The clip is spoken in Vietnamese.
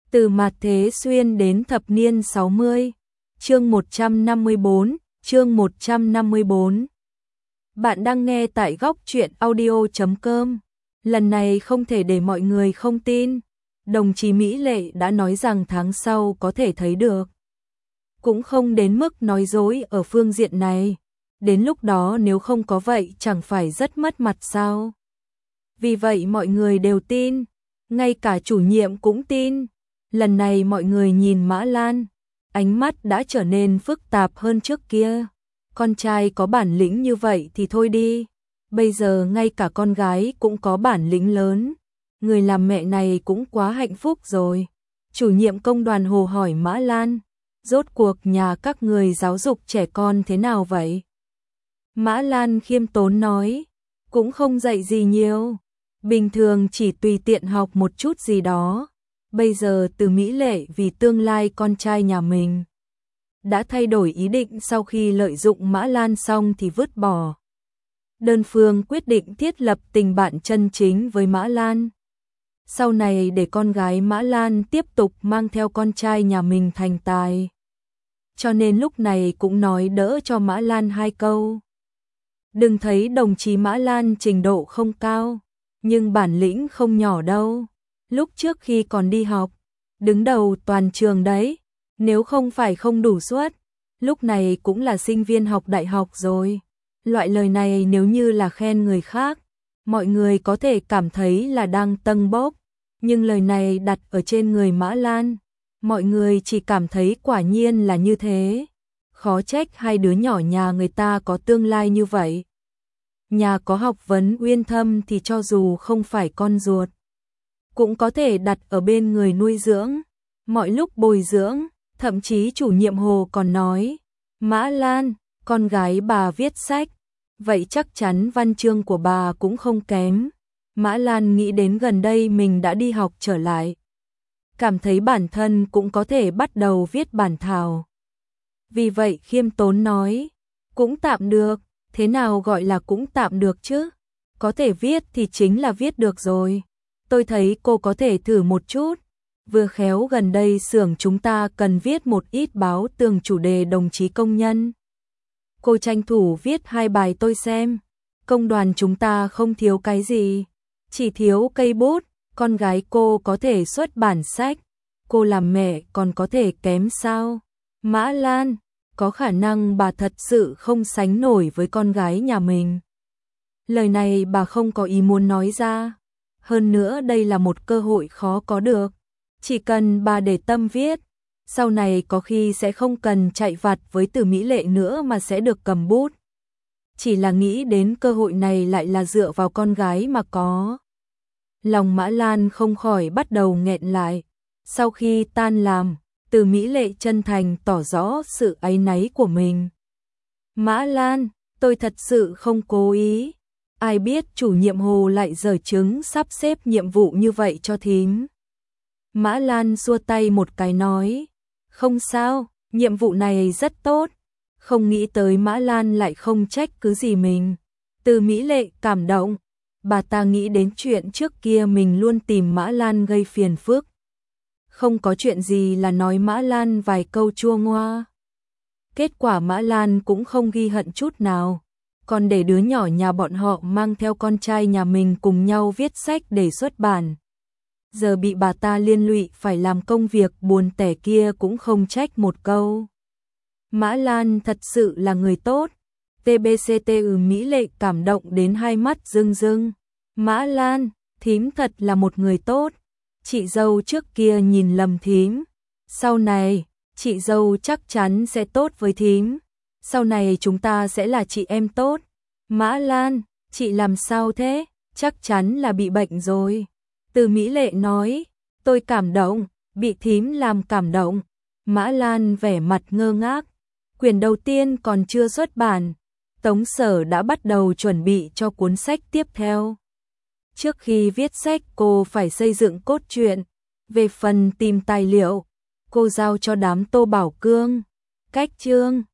Từ mạt thế xuyên đến thập niên 60. Chương 154, chương 154. Bạn đang nghe tại góc truyện audio.com. Lần này không thể để mọi người không tin. Đồng chí Mỹ Lệ đã nói rằng tháng sau có thể thấy được. Cũng không đến mức nói dối ở phương diện này. Đến lúc đó nếu không có vậy chẳng phải rất mất mặt sao? Vì vậy mọi người đều tin. Ngay cả chủ nhiệm cũng tin. Lần này mọi người nhìn Mã Lan, ánh mắt đã trở nên phức tạp hơn trước kia. Con trai có bản lĩnh như vậy thì thôi đi. Bây giờ ngay cả con gái cũng có bản lĩnh lớn. Người làm mẹ này cũng quá hạnh phúc rồi. Chủ nhiệm công đoàn Hồ hỏi Mã Lan, rốt cuộc nhà các người giáo dục trẻ con thế nào vậy? Mã Lan khiêm tốn nói, cũng không dạy gì nhiều. Bình thường chỉ tùy tiện học một chút gì đó. Bây giờ Từ Mỹ Lệ vì tương lai con trai nhà mình đã thay đổi ý định, sau khi lợi dụng Mã Lan xong thì vứt bỏ. Đơn phương quyết định thiết lập tình bạn chân chính với Mã Lan. Sau này để con gái Mã Lan tiếp tục mang theo con trai nhà mình thành tài. Cho nên lúc này cũng nói đỡ cho Mã Lan hai câu. Đừng thấy đồng chí Mã Lan trình độ không cao, nhưng bản lĩnh không nhỏ đâu. Lúc trước khi còn đi học, đứng đầu toàn trường đấy, nếu không phải không đủ suất, lúc này cũng là sinh viên học đại học rồi. Loại lời này nếu như là khen người khác, mọi người có thể cảm thấy là đang tâng bốc, nhưng lời này đặt ở trên người Mã Lan, mọi người chỉ cảm thấy quả nhiên là như thế. Khó trách hai đứa nhỏ nhà người ta có tương lai như vậy. Nhà có học vấn uyên thâm thì cho dù không phải con ruột, cũng có thể đặt ở bên người nuôi dưỡng, mọi lúc bồi dưỡng. Thậm chí chủ nhiệm Hồ còn nói, Mã Lan, con gái bà viết sách, vậy chắc chắn văn chương của bà cũng không kém. Mã Lan nghĩ đến gần đây mình đã đi học trở lại, cảm thấy bản thân cũng có thể bắt đầu viết bản thảo. Vì vậy khiêm tốn nói, cũng tạm được. Thế nào gọi là cũng tạm được chứ? Có thể viết thì chính là viết được rồi. Tôi thấy cô có thể thử một chút. Vừa khéo gần đây xưởng chúng ta cần viết một ít báo tường chủ đề đồng chí công nhân. Cô tranh thủ viết 2 bài tôi xem. Công đoàn chúng ta không thiếu cái gì, chỉ thiếu cây bút. Con gái cô có thể xuất bản sách, cô làm mẹ còn có thể kém sao? Mã Lan, có khả năng bà thật sự không sánh nổi với con gái nhà mình. Lời này bà không có ý muốn nói ra. Hơn nữa đây là một cơ hội khó có được. Chỉ cần bà để tâm viết, sau này có khi sẽ không cần chạy vặt với Từ Mỹ Lệ nữa mà sẽ được cầm bút. Chỉ là nghĩ đến cơ hội này lại là dựa vào con gái mà có. Lòng Mã Lan không khỏi bắt đầu nghẹn lại. Sau khi tan làm, Từ Mỹ Lệ chân thành tỏ rõ sự áy náy của mình. Mã Lan, tôi thật sự không cố ý. Ai biết chủ nhiệm Hồ lại giở trứng sắp xếp nhiệm vụ như vậy cho thím. Mã Lan xua tay một cái nói, không sao, nhiệm vụ này rất tốt. Không nghĩ tới Mã Lan lại không trách cứ gì mình. Từ Mỹ Lệ cảm động, bà ta nghĩ đến chuyện trước kia mình luôn tìm Mã Lan gây phiền phức. Không có chuyện gì là nói Mã Lan vài câu chua ngoa. Kết quả Mã Lan cũng không ghi hận chút nào, còn để đứa nhỏ nhà bọn họ mang theo con trai nhà mình cùng nhau viết sách để xuất bản. Giờ bị bà ta liên lụy phải làm công việc buồn tẻ kia cũng không trách một câu. Mã Lan thật sự là người tốt. TBCTU Mỹ Lệ cảm động đến hai mắt rưng rưng. Mã Lan, thím thật là một người tốt. Chị dâu trước kia nhìn lầm thím. Sau này, chị dâu chắc chắn sẽ tốt với thím. Sau này chúng ta sẽ là chị em tốt. Mã Lan, chị làm sao thế? Chắc chắn là bị bệnh rồi. Từ Mỹ Lệ nói, tôi cảm động, bị thím làm cảm động. Mã Lan vẻ mặt ngơ ngác. Quyển đầu tiên còn chưa xuất bản, Tống Sở đã bắt đầu chuẩn bị cho cuốn sách tiếp theo. Trước khi viết sách cô phải xây dựng cốt truyện. Về phần tìm tài liệu, cô giao cho đám Tô Bảo Cương, Cách Chương,